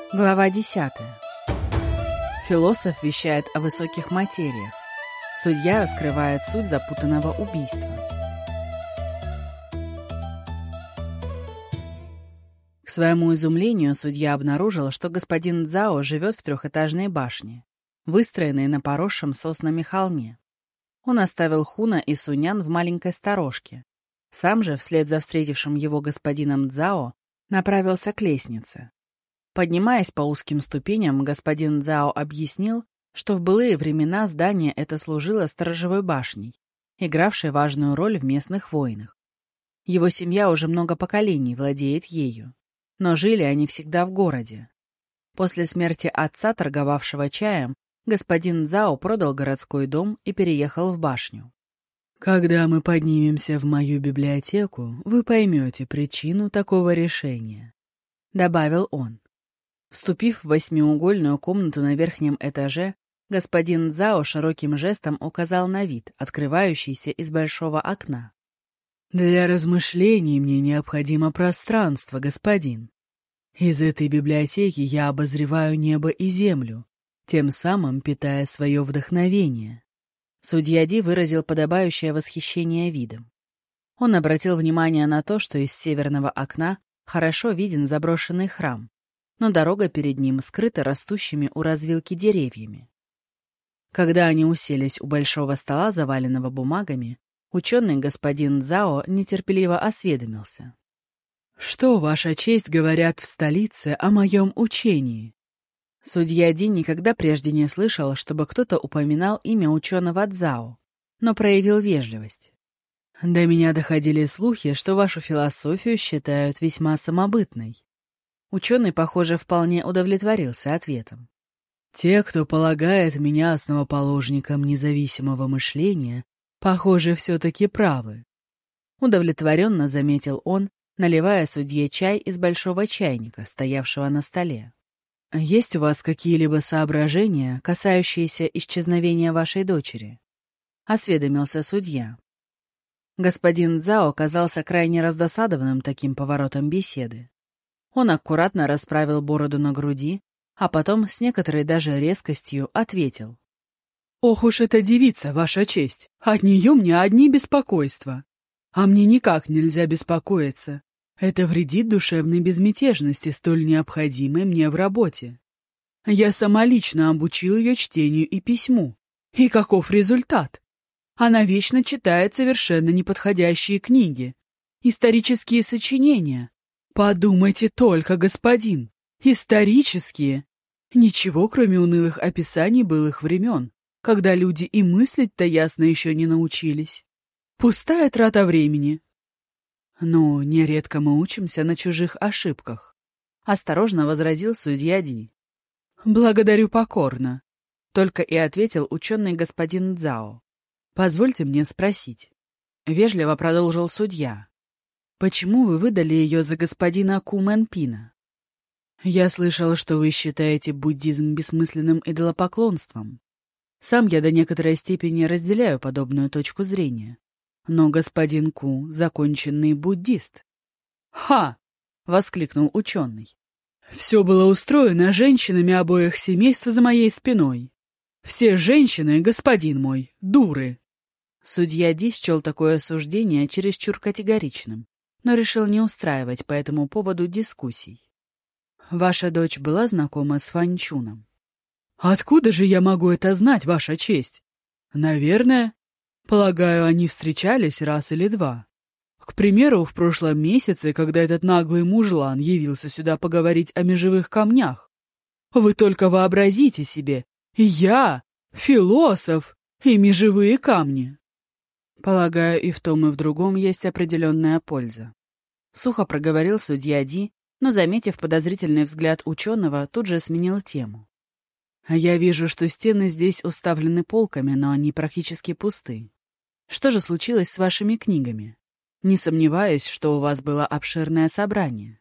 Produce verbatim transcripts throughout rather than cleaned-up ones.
Глава десятая. Философ вещает о высоких материях. Судья раскрывает суть запутанного убийства. К своему изумлению судья обнаружил, что господин Цзао живет в трехэтажной башне, выстроенной на поросшем соснами холме. Он оставил Хуна и Сунян в маленькой сторожке. Сам же, вслед за встретившим его господином Цзао, направился к лестнице. Поднимаясь по узким ступеням, господин Цзао объяснил, что в былые времена здание это служило сторожевой башней, игравшей важную роль в местных войнах. Его семья уже много поколений владеет ею, но жили они всегда в городе. После смерти отца, торговавшего чаем, господин Цзао продал городской дом и переехал в башню. «Когда мы поднимемся в мою библиотеку, вы поймете причину такого решения», — добавил он. Вступив в восьмиугольную комнату на верхнем этаже, господин Цзао широким жестом указал на вид, открывающийся из большого окна. «Для размышлений мне необходимо пространство, господин. Из этой библиотеки я обозреваю небо и землю, тем самым питая свое вдохновение». Судья Ди выразил подобающее восхищение видом. Он обратил внимание на то, что из северного окна хорошо виден заброшенный храм, но дорога перед ним скрыта растущими у развилки деревьями. Когда они уселись у большого стола, заваленного бумагами, ученый господин Цзао нетерпеливо осведомился. «Что, Ваша честь, говорят в столице о моем учении?» Судья Ди никогда прежде не слышал, чтобы кто-то упоминал имя ученого Цзао, но проявил вежливость. «До меня доходили слухи, что вашу философию считают весьма самобытной». Ученый, похоже, вполне удовлетворился ответом. «Те, кто полагает меня основоположником независимого мышления, похоже, все-таки правы», — удовлетворенно заметил он, наливая судье чай из большого чайника, стоявшего на столе. «Есть у вас какие-либо соображения, касающиеся исчезновения вашей дочери?» — осведомился судья. Господин Цзао оказался крайне раздосадованным таким поворотом беседы. Он аккуратно расправил бороду на груди, а потом с некоторой даже резкостью ответил. «Ох уж эта девица, Ваша честь! От нее мне одни беспокойства. А мне никак нельзя беспокоиться. Это вредит душевной безмятежности, столь необходимой мне в работе. Я сама лично обучил ее чтению и письму. И каков результат? Она вечно читает совершенно неподходящие книги, исторические сочинения. Подумайте только, господин, исторические. Ничего, кроме унылых описаний былых времен, когда люди и мыслить-то ясно еще не научились. Пустая трата времени». «Ну, нередко мы учимся на чужих ошибках», — осторожно возразил судья Ди. «Благодарю покорно», — только и ответил ученый господин Цзао. «Позвольте мне спросить», — вежливо продолжил судья. «Почему вы выдали ее за господина Ку Мэнпина?» «Я слышал, что вы считаете буддизм бессмысленным идолопоклонством. Сам я до некоторой степени разделяю подобную точку зрения. Но господин Ку — законченный буддист». «Ха!» — воскликнул ученый. «Все было устроено женщинами обоих семейств за моей спиной. Все женщины, господин мой, дуры». Судья Ди счел такое суждение чересчур категоричным, но решил не устраивать по этому поводу дискуссий. «Ваша дочь была знакома с Фанчуном?» «Откуда же я могу это знать, Ваша честь? Наверное. Полагаю, они встречались раз или два. К примеру, в прошлом месяце, когда этот наглый мужлан явился сюда поговорить о межевых камнях. Вы только вообразите себе, я, философ, и межевые камни». «Полагаю, и в том, и в другом есть определенная польза», — сухо проговорил судья Ди, но, заметив подозрительный взгляд ученого, тут же сменил тему. «Я вижу, что стены здесь уставлены полками, но они практически пусты. Что же случилось с вашими книгами? Не сомневаюсь, что у вас было обширное собрание».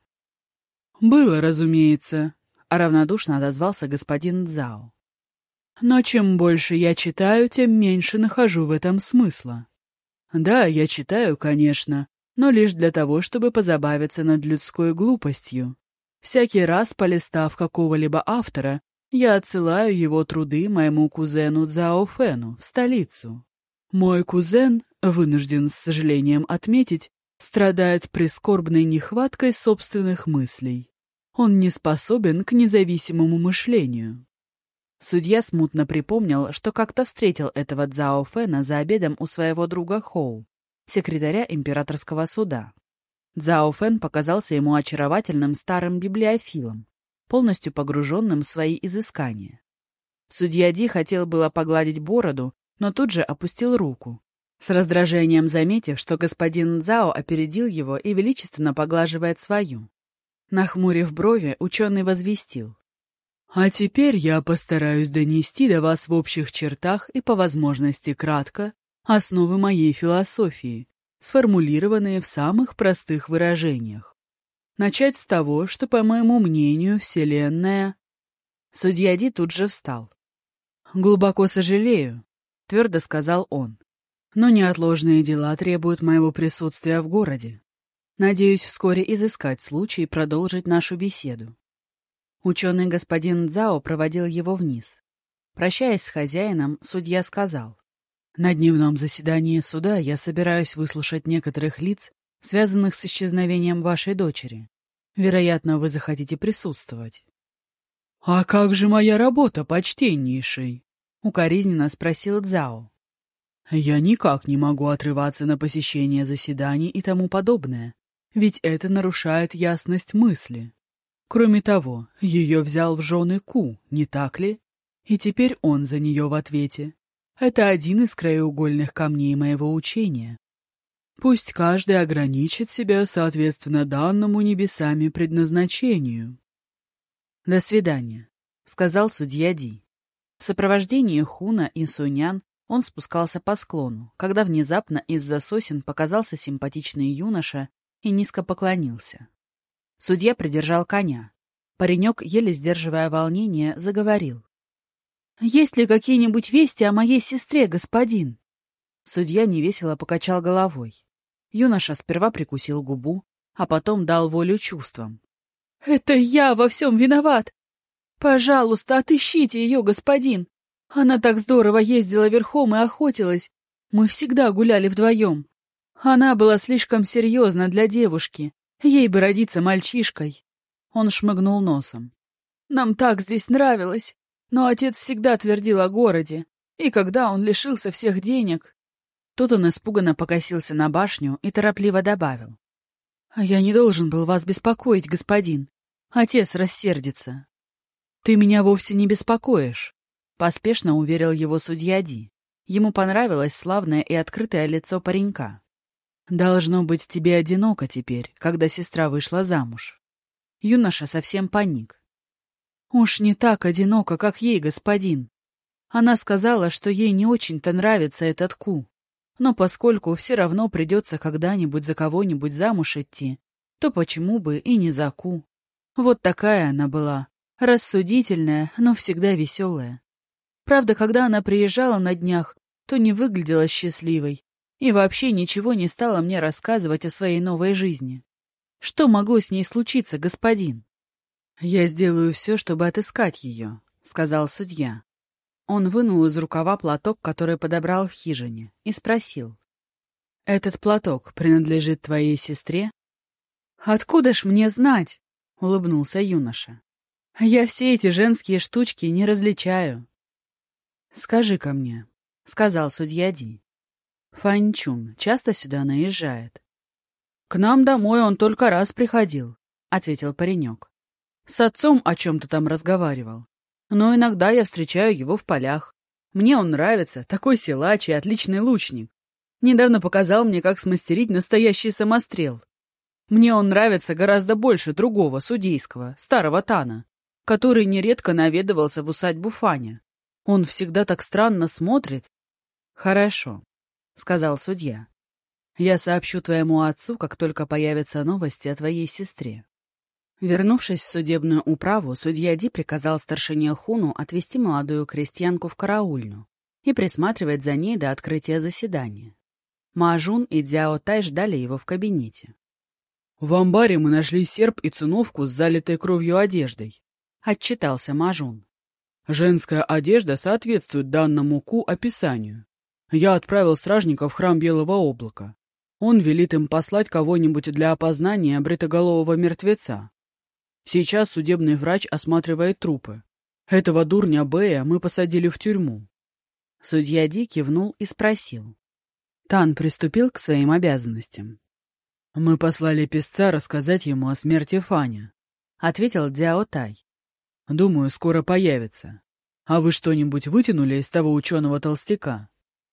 «Было, разумеется», — равнодушно отозвался господин Цзао. «Но чем больше я читаю, тем меньше нахожу в этом смысла. Да, я читаю, конечно, но лишь для того, чтобы позабавиться над людской глупостью. Всякий раз, полистав какого-либо автора, я отсылаю его труды моему кузену Цзао Фэну в столицу. Мой кузен, вынужден с сожалением отметить, страдает прискорбной нехваткой собственных мыслей. Он не способен к независимому мышлению. Судья смутно припомнил, что как-то встретил этого Цзао Фэна за обедом у своего друга Хоу, секретаря императорского суда. Цзао Фэн показался ему очаровательным старым библиофилом, полностью погруженным в свои изыскания. Судья Ди хотел было погладить бороду, но тут же опустил руку, с раздражением заметив, что господин Цзао опередил его и величественно поглаживает свою. Нахмурив брови, ученый возвестил: «А теперь я постараюсь донести до вас в общих чертах и по возможности кратко основы моей философии, сформулированные в самых простых выражениях. Начать с того, что, по моему мнению, Вселенная...» Судья Ди тут же встал. «Глубоко сожалею», — твердо сказал он, «но неотложные дела требуют моего присутствия в городе. Надеюсь вскоре изыскать случай продолжить нашу беседу». Ученый господин Цзао проводил его вниз. Прощаясь с хозяином, судья сказал: «На дневном заседании суда я собираюсь выслушать некоторых лиц, связанных с исчезновением вашей дочери. Вероятно, вы захотите присутствовать». «А как же моя работа, почтеннейший?» — укоризненно спросил Цзао. «Я никак не могу отрываться на посещение заседаний и тому подобное, ведь это нарушает ясность мысли. Кроме того, ее взял в жены Ку, не так ли? И теперь он за нее в ответе. Это один из краеугольных камней моего учения. Пусть каждый ограничит себя соответственно данному небесами предназначению». «До свидания», — сказал судья Ди. В сопровождении Хуна и Сунян он спускался по склону, когда внезапно из-за сосен показался симпатичный юноша и низко поклонился. Судья придержал коня. Паренек, еле сдерживая волнение, заговорил: «Есть ли какие-нибудь вести о моей сестре, господин?» Судья невесело покачал головой. Юноша сперва прикусил губу, а потом дал волю чувствам. «Это я во всем виноват! Пожалуйста, отыщите ее, господин! Она так здорово ездила верхом и охотилась. Мы всегда гуляли вдвоем. Она была слишком серьезна для девушки. Ей бы родиться мальчишкой». Он шмыгнул носом. «Нам так здесь нравилось, но отец всегда твердил о городе, и когда он лишился всех денег...» Тут он испуганно покосился на башню и торопливо добавил: «Я не должен был вас беспокоить, господин. Отец рассердится». «Ты меня вовсе не беспокоишь», — поспешно уверил его судья Ди. Ему понравилось славное и открытое лицо паренька. «Должно быть тебе одиноко теперь, когда сестра вышла замуж». Юноша совсем паник. «Уж не так одиноко, как ей, господин. Она сказала, что ей не очень-то нравится этот Ку. Но поскольку все равно придется когда-нибудь за кого-нибудь замуж идти, то почему бы и не за Ку? Вот такая она была, рассудительная, но всегда веселая. Правда, когда она приезжала на днях, то не выглядела счастливой и вообще ничего не стала мне рассказывать о своей новой жизни. Что могло с ней случиться, господин?» «Я сделаю все, чтобы отыскать ее», — сказал судья. Он вынул из рукава платок, который подобрал в хижине, и спросил: «Этот платок принадлежит твоей сестре?» «Откуда ж мне знать?» — улыбнулся юноша. «Я все эти женские штучки не различаю». «Скажи-ка мне», — сказал судья Ди, — «Фанчун часто сюда наезжает?» «К нам домой он только раз приходил», — ответил паренек. «С отцом о чем-то там разговаривал. Но иногда я встречаю его в полях. Мне он нравится, такой силач и отличный лучник. Недавно показал мне, как смастерить настоящий самострел. Мне он нравится гораздо больше другого, судейского, старого Тана, который нередко наведывался в усадьбу Фаня. Он всегда так странно смотрит». «Хорошо», — сказал судья. «Я сообщу твоему отцу, как только появятся новости о твоей сестре». Вернувшись в судебную управу, судья Ди приказал старшине Хуну отвезти молодую крестьянку в караульню и присматривать за ней до открытия заседания. Маажун и Дзяо Тай ждали его в кабинете. В амбаре мы нашли серп и циновку с залитой кровью одеждой. Отчитался Мажун. Женская одежда соответствует данному Ку описанию. Я отправил стражников в храм Белого облака. Он велит им послать кого-нибудь для опознания бритоголового мертвеца. Сейчас судебный врач осматривает трупы. Этого дурня Бэя мы посадили в тюрьму. Судья Ди кивнул и спросил. Тан приступил к своим обязанностям. Мы послали писца рассказать ему о смерти Фаня, ответил Дзяо Тай. Думаю, скоро появится. А вы что-нибудь вытянули из того ученого-толстяка?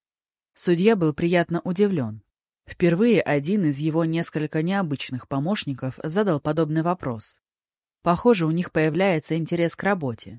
Судья был приятно удивлен. Впервые один из его несколько необычных помощников задал подобный вопрос. Похоже, у них появляется интерес к работе.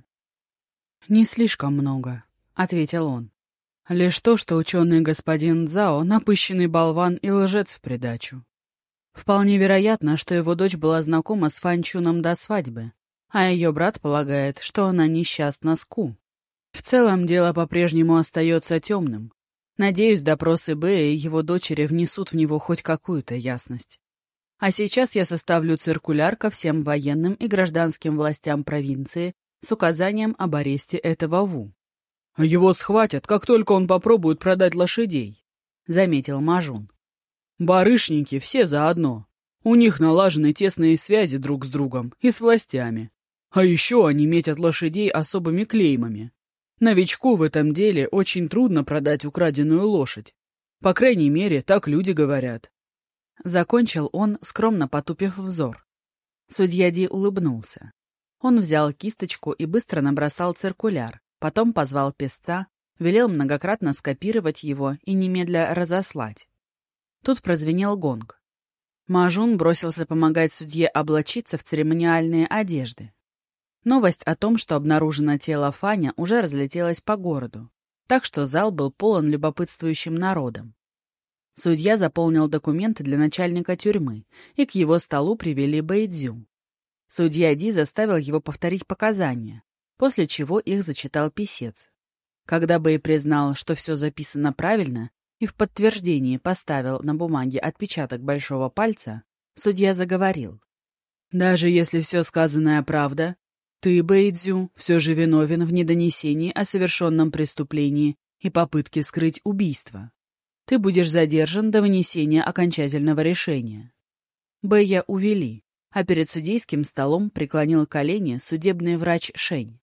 «Не слишком много», — ответил он. «Лишь то, что ученый господин Цзао — напыщенный болван и лжец в придачу. Вполне вероятно, что его дочь была знакома с Фан Чуном до свадьбы, а ее брат полагает, что она несчастна с Ку. В целом дело по-прежнему остается темным. Надеюсь, допросы Бэя и его дочери внесут в него хоть какую-то ясность. А сейчас я составлю циркуляр ко всем военным и гражданским властям провинции с указанием об аресте этого Ву. «Его схватят, как только он попробует продать лошадей», — заметил Мажун. «Барышники все заодно. У них налажены тесные связи друг с другом и с властями. А еще они метят лошадей особыми клеймами. Новичку в этом деле очень трудно продать украденную лошадь. По крайней мере, так люди говорят». Закончил он, скромно потупив взор. Судья Ди улыбнулся. Он взял кисточку и быстро набросал циркуляр, потом позвал писца, велел многократно скопировать его и немедля разослать. Тут прозвенел гонг. Мажун бросился помогать судье облачиться в церемониальные одежды. Новость о том, что обнаружено тело Фаня, уже разлетелась по городу, так что зал был полон любопытствующим народом. Судья заполнил документы для начальника тюрьмы, и к его столу привели Бэйдзю. Судья Ди заставил его повторить показания, после чего их зачитал писец. Когда Бэй признал, что все записано правильно, и в подтверждении поставил на бумаге отпечаток большого пальца, судья заговорил. «Даже если все сказанное правда, ты, Бэйдзю, все же виновен в недонесении о совершенном преступлении и попытке скрыть убийство. Ты будешь задержан до вынесения окончательного решения». Бэя увели, а перед судейским столом преклонил колени судебный врач Шень.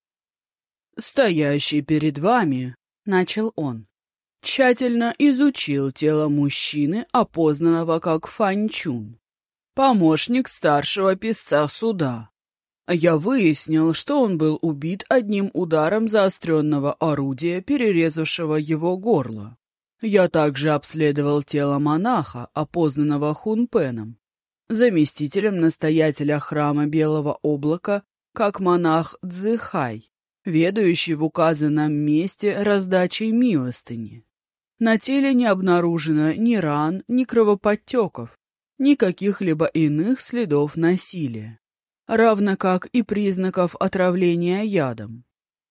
«Стоящий перед вами», — начал он, — «тщательно изучил тело мужчины, опознанного как Фань Чун, помощник старшего писца суда. Я выяснил, что он был убит одним ударом заостренного орудия, перерезавшего его горло. Я также обследовал тело монаха, опознанного Хунпеном, заместителем настоятеля храма Белого облака, как монах Цзэхай, ведающий в указанном месте раздачей милостыни. На теле не обнаружено ни ран, ни кровоподтеков, ни каких-либо иных следов насилия, равно как и признаков отравления ядом.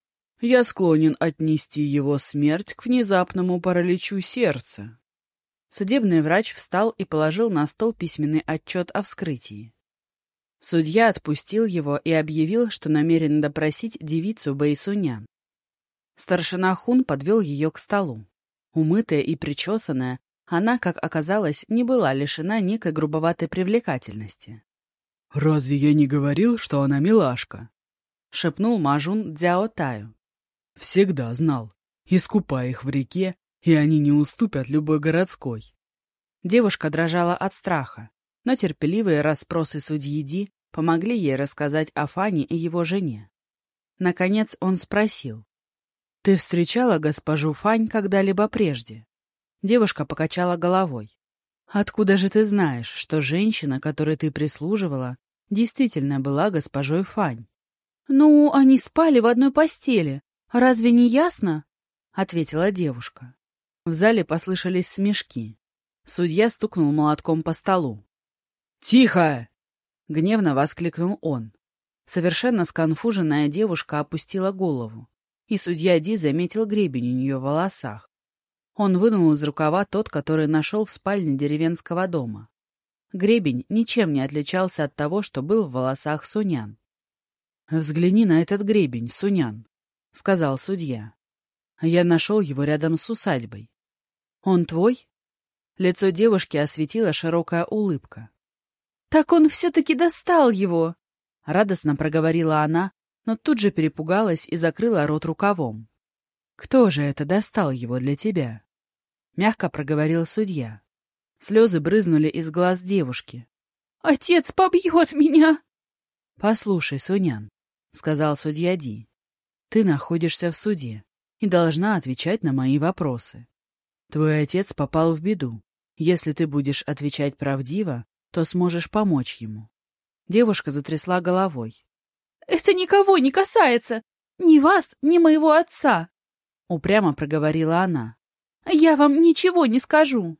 Я склонен отнести его смерть к внезапному параличу сердца». Судебный врач встал и положил на стол письменный отчет о вскрытии. Судья отпустил его и объявил, что намерен допросить девицу Бэйсунян. Старшина Хун подвел ее к столу. Умытая и причесанная, она, как оказалось, не была лишена некой грубоватой привлекательности. «Разве я не говорил, что она милашка?» — шепнул Мажун Дзяо Таю. «Всегда знал. Искупай их в реке, и они не уступят любой городской». Девушка дрожала от страха, но терпеливые расспросы судьи Ди помогли ей рассказать о Фане и его жене. Наконец он спросил: «Ты встречала госпожу Фань когда-либо прежде?» Девушка покачала головой. «Откуда же ты знаешь, что женщина, которой ты прислуживала, действительно была госпожой Фань?» «Ну, они спали в одной постели. Разве не ясно?» — ответила девушка. В зале послышались смешки. Судья стукнул молотком по столу. «Тихо!» — гневно воскликнул он. Совершенно сконфуженная девушка опустила голову, и судья Ди заметил гребень у нее в волосах. Он вынул из рукава тот, который нашел в спальне деревенского дома. Гребень ничем не отличался от того, что был в волосах Сунян. «Взгляни на этот гребень, Сунян», — сказал судья. «Я нашел его рядом с усадьбой. Он твой?» Лицо девушки осветила широкая улыбка. «Так он все-таки достал его!» — радостно проговорила она, но тут же перепугалась и закрыла рот рукавом. «Кто же это достал его для тебя?» — мягко проговорил судья. Слезы брызнули из глаз девушки. «Отец побьет меня!» «Послушай, Сунян», — сказал судья Ди, — «ты находишься в суде и должна отвечать на мои вопросы. Твой отец попал в беду. Если ты будешь отвечать правдиво, то сможешь помочь ему». Девушка затрясла головой. «Это никого не касается! Ни вас, ни моего отца!» — упрямо проговорила она. «Я вам ничего не скажу!»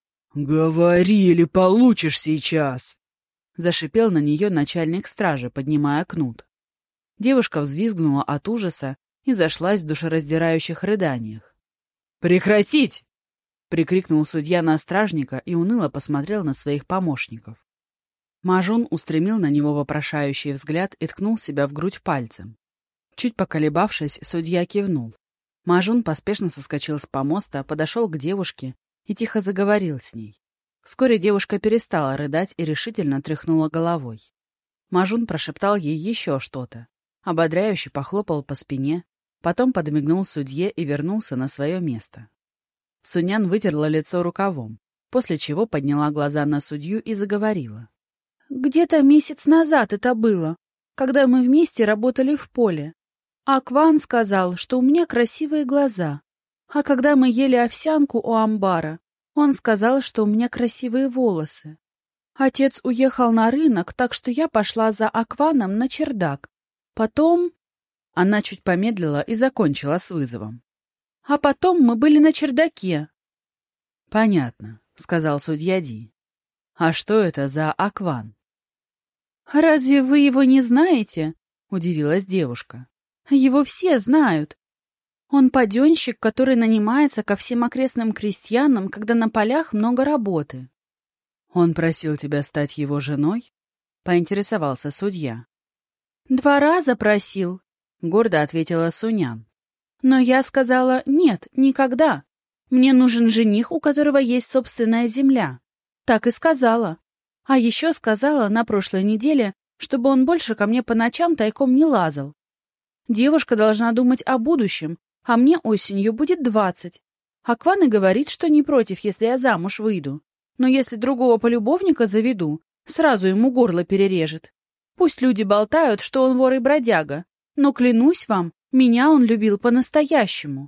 «Говори, или получишь сейчас!» — зашипел на нее начальник стражи, поднимая кнут. Девушка взвизгнула от ужаса и зашлась в душераздирающих рыданиях. «Прекратить!» — прикрикнул судья на стражника и уныло посмотрел на своих помощников. Мажун устремил на него вопрошающий взгляд и ткнул себя в грудь пальцем. Чуть поколебавшись, судья кивнул. Мажун поспешно соскочил с помоста, подошел к девушке и тихо заговорил с ней. Вскоре девушка перестала рыдать и решительно тряхнула головой. Мажун прошептал ей еще что-то, ободряюще похлопал по спине, потом подмигнул судье и вернулся на свое место. Сунян вытерла лицо рукавом, после чего подняла глаза на судью и заговорила. «Где-то месяц назад это было, когда мы вместе работали в поле. Акван сказал, что у меня красивые глаза, а когда мы ели овсянку у амбара, он сказал, что у меня красивые волосы. Отец уехал на рынок, так что я пошла за Акваном на чердак. Потом...» Она чуть помедлила и закончила с вызовом. «А потом мы были на чердаке». «Понятно», — сказал судья Ди. «А что это за Акван?» «Разве вы его не знаете?» — удивилась девушка. «Его все знают. Он паденщик, который нанимается ко всем окрестным крестьянам, когда на полях много работы». «Он просил тебя стать его женой?» — поинтересовался судья. «Два раза просил», — гордо ответила Сунян. «Но я сказала, нет, никогда. Мне нужен жених, у которого есть собственная земля. Так и сказала. А еще сказала на прошлой неделе, чтобы он больше ко мне по ночам тайком не лазал. Девушка должна думать о будущем, а мне осенью будет двадцать. Акван и говорит, что не против, если я замуж выйду. Но если другого полюбовника заведу, сразу ему горло перережет. Пусть люди болтают, что он вор и бродяга, но, клянусь вам, меня он любил по-настоящему».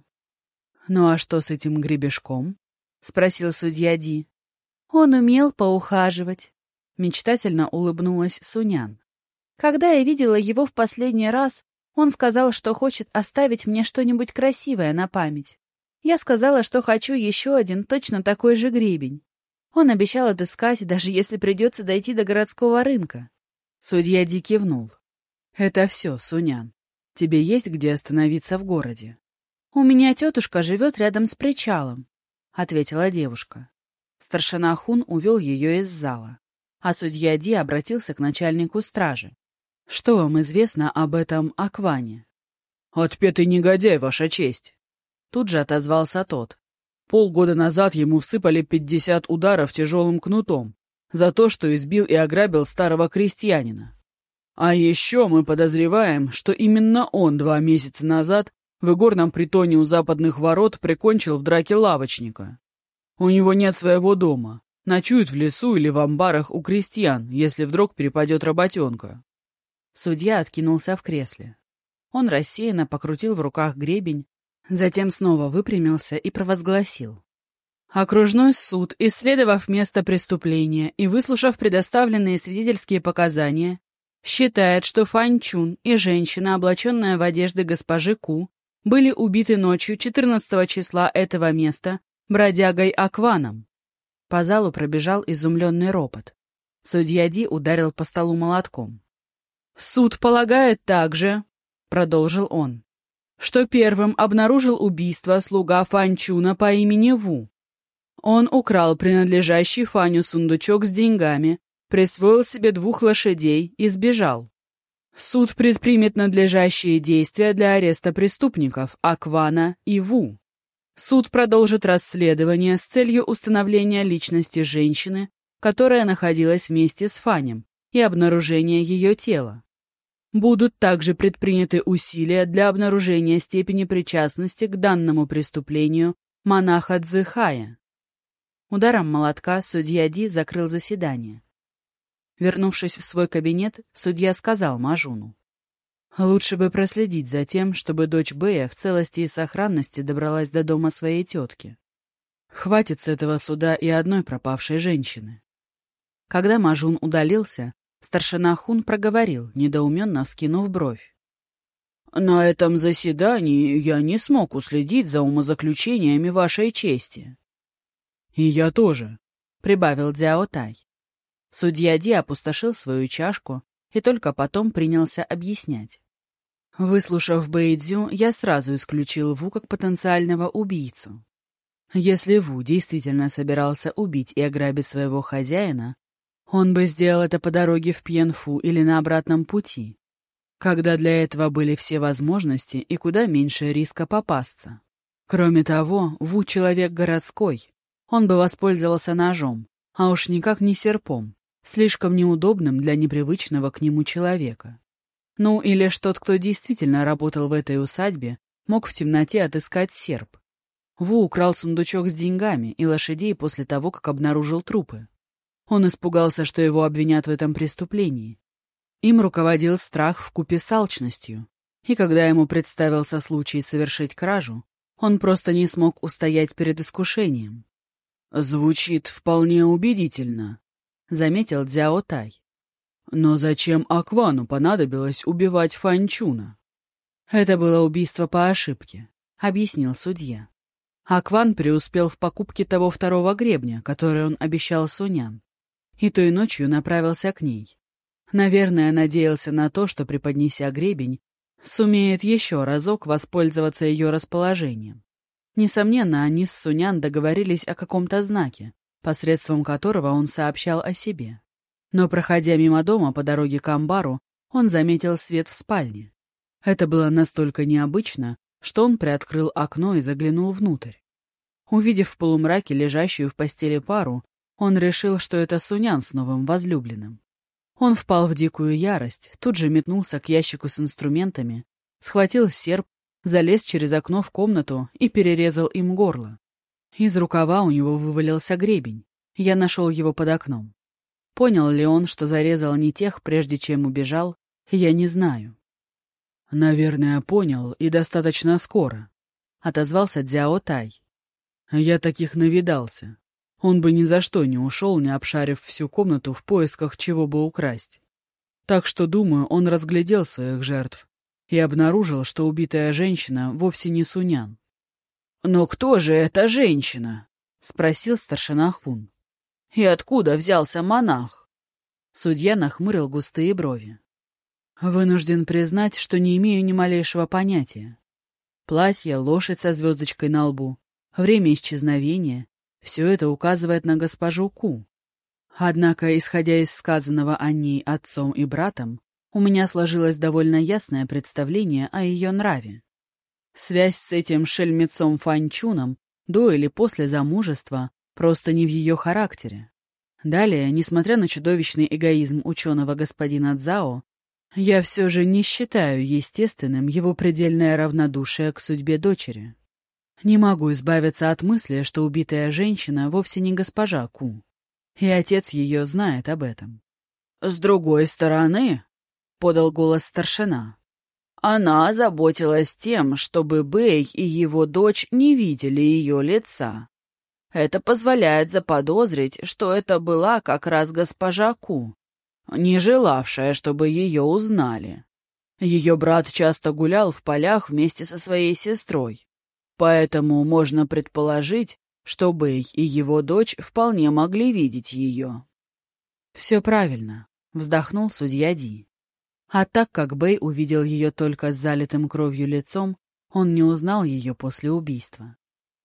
«Ну а что с этим гребешком?» — спросил судья Ди. «Он умел поухаживать», — мечтательно улыбнулась Сунян. «Когда я видела его в последний раз, он сказал, что хочет оставить мне что-нибудь красивое на память. Я сказала, что хочу еще один точно такой же гребень. Он обещал отыскать, даже если придется дойти до городского рынка». Судья Ди кивнул. «Это все, Сунян. Тебе есть где остановиться в городе?» «У меня тетушка живет рядом с причалом», — ответила девушка. Старшина Хун увел ее из зала, а судья Ди обратился к начальнику стражи. «Что вам известно об этом Акване?» «Отпетый негодяй, ваша честь!» Тут же отозвался тот. «Полгода назад ему всыпали пятьдесят ударов тяжелым кнутом за то, что избил и ограбил старого крестьянина. А еще мы подозреваем, что именно он два месяца назад в игорном притоне у западных ворот прикончил в драке лавочника. У него нет своего дома, ночует в лесу или в амбарах у крестьян, если вдруг перепадет работенка». Судья откинулся в кресле. Он рассеянно покрутил в руках гребень, затем снова выпрямился и провозгласил. «Окружной суд, исследовав место преступления и выслушав предоставленные свидетельские показания, считает, что Фань Чун и женщина, облаченная в одежды госпожи Ку, были убиты ночью четырнадцатого числа этого места бродягой Акваном». По залу пробежал изумленный ропот. Судья Ди ударил по столу молотком. «Суд полагает также», — продолжил он, — «что первым обнаружил убийство слуга Фань Чуна по имени Ву. Он украл принадлежащий Фаню сундучок с деньгами, присвоил себе двух лошадей и сбежал. Суд предпримет надлежащие действия для ареста преступников Аквана и Ву. Суд продолжит расследование с целью установления личности женщины, которая находилась вместе с Фанем, и обнаружения ее тела. Будут также предприняты усилия для обнаружения степени причастности к данному преступлению монаха Цзыхая. Ударом молотка судья Ди закрыл заседание. Вернувшись в свой кабинет, судья сказал Мажуну: «Лучше бы проследить за тем, чтобы дочь Бэя в целости и сохранности добралась до дома своей тетки. Хватит с этого суда и одной пропавшей женщины». Когда Мажун удалился, старшина Хун проговорил, недоуменно вскинув бровь: «На этом заседании я не смог уследить за умозаключениями вашей чести». «И я тоже», — прибавил Дзяо Тай. Судья Ди опустошил свою чашку и только потом принялся объяснять. Выслушав Бэйдзю, я сразу исключил Ву как потенциального убийцу. Если Ву действительно собирался убить и ограбить своего хозяина, он бы сделал это по дороге в Пьенфу или на обратном пути, когда для этого были все возможности и куда меньше риска попасться. Кроме того, Ву — человек городской, он бы воспользовался ножом, а уж никак не серпом, слишком неудобным для непривычного к нему человека. Ну, или лишь тот, кто действительно работал в этой усадьбе, мог в темноте отыскать серп. Ву украл сундучок с деньгами и лошадей после того, как обнаружил трупы. Он испугался, что его обвинят в этом преступлении. Им руководил страх вкупе с алчностью, и когда ему представился случай совершить кражу, он просто не смог устоять перед искушением. «Звучит вполне убедительно», — заметил Дзяо Тай. «Но зачем Аквану понадобилось убивать Фанчуна?» «Это было убийство по ошибке», — объяснил судья. Акван преуспел в покупке того второго гребня, который он обещал Сунян, и той ночью направился к ней. Наверное, надеялся на то, что, преподнеся гребень, сумеет еще разок воспользоваться ее расположением. Несомненно, они с Сунян договорились о каком-то знаке, посредством которого он сообщал о себе. Но, проходя мимо дома по дороге к амбару, он заметил свет в спальне. Это было настолько необычно, что он приоткрыл окно и заглянул внутрь. Увидев в полумраке лежащую в постели пару, он решил, что это Сунян с новым возлюбленным. Он впал в дикую ярость, тут же метнулся к ящику с инструментами, схватил серп, залез через окно в комнату и перерезал им горло. Из рукава у него вывалился гребень. Я нашел его под окном. Понял ли он, что зарезал не тех, прежде чем убежал, я не знаю. «Наверное, понял, и достаточно скоро», — отозвался Дзяо Тай. «Я таких навидался. Он бы ни за что не ушел, не обшарив всю комнату в поисках чего бы украсть. Так что, думаю, он разглядел своих жертв и обнаружил, что убитая женщина вовсе не Сунян». «Но кто же эта женщина?» — спросил старшина Хун. «И откуда взялся монах?» Судья нахмурил густые брови. «Вынужден признать, что не имею ни малейшего понятия. Платье, лошадь со звездочкой на лбу, время исчезновения — все это указывает на госпожу Ку. Однако, исходя из сказанного о ней отцом и братом, у меня сложилось довольно ясное представление о ее нраве. Связь с этим шельмецом Фанчуном до или после замужества просто не в ее характере. Далее, несмотря на чудовищный эгоизм ученого господина Цзао, я все же не считаю естественным его предельное равнодушие к судьбе дочери. Не могу избавиться от мысли, что убитая женщина вовсе не госпожа Ку, и отец ее знает об этом. «С другой стороны», — подал голос старшина, — «она озаботилась тем, чтобы Бэй и его дочь не видели ее лица. Это позволяет заподозрить, что это была как раз госпожа Ку, не желавшая, чтобы ее узнали. Ее брат часто гулял в полях вместе со своей сестрой, поэтому можно предположить, что Бэй и его дочь вполне могли видеть ее». «Все правильно», — вздохнул судья Ди. А так как Бэй увидел ее только с залитым кровью лицом, он не узнал ее после убийства.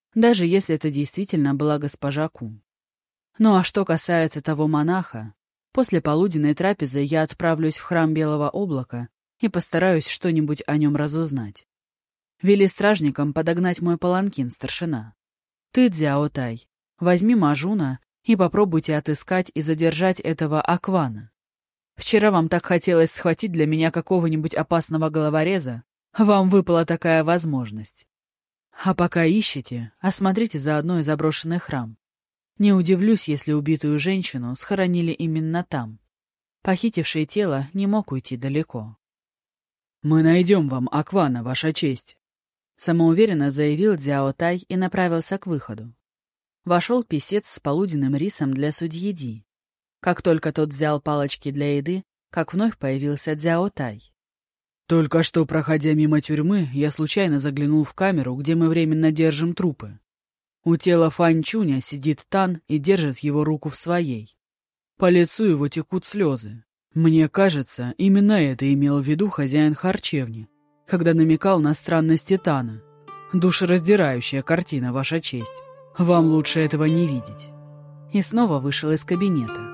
даже если это действительно была госпожа Ку. Ну а что касается того монаха, после полуденной трапезы я отправлюсь в храм Белого Облака и постараюсь что-нибудь о нем разузнать. Вели стражникам подогнать мой паланкин, старшина. Ты, Цзяо Тай, возьми Мажуна и попробуйте отыскать и задержать этого Аквана. Вчера вам так хотелось схватить для меня какого-нибудь опасного головореза, вам выпала такая возможность. А пока ищете, осмотрите заодно и заброшенный храм. Не удивлюсь, если убитую женщину схоронили именно там. Похитивший тело не мог уйти далеко. «Мы найдем вам Аквана, ваша честь», — самоуверенно заявил Цзяо Тай и направился к выходу. Вошел писец с полуденным рисом для судьи Ди. Как только тот взял палочки для еды, как вновь появился Цзяо Тай. «Только что, проходя мимо тюрьмы, я случайно заглянул в камеру, где мы временно держим трупы. У тела Фань Чуня сидит Тан и держит его руку в своей. По лицу его текут слезы. Мне кажется, именно это имел в виду хозяин харчевни, когда намекал на странности Тана. Душераздирающая картина, ваша честь. Вам лучше этого не видеть». И снова вышел из кабинета.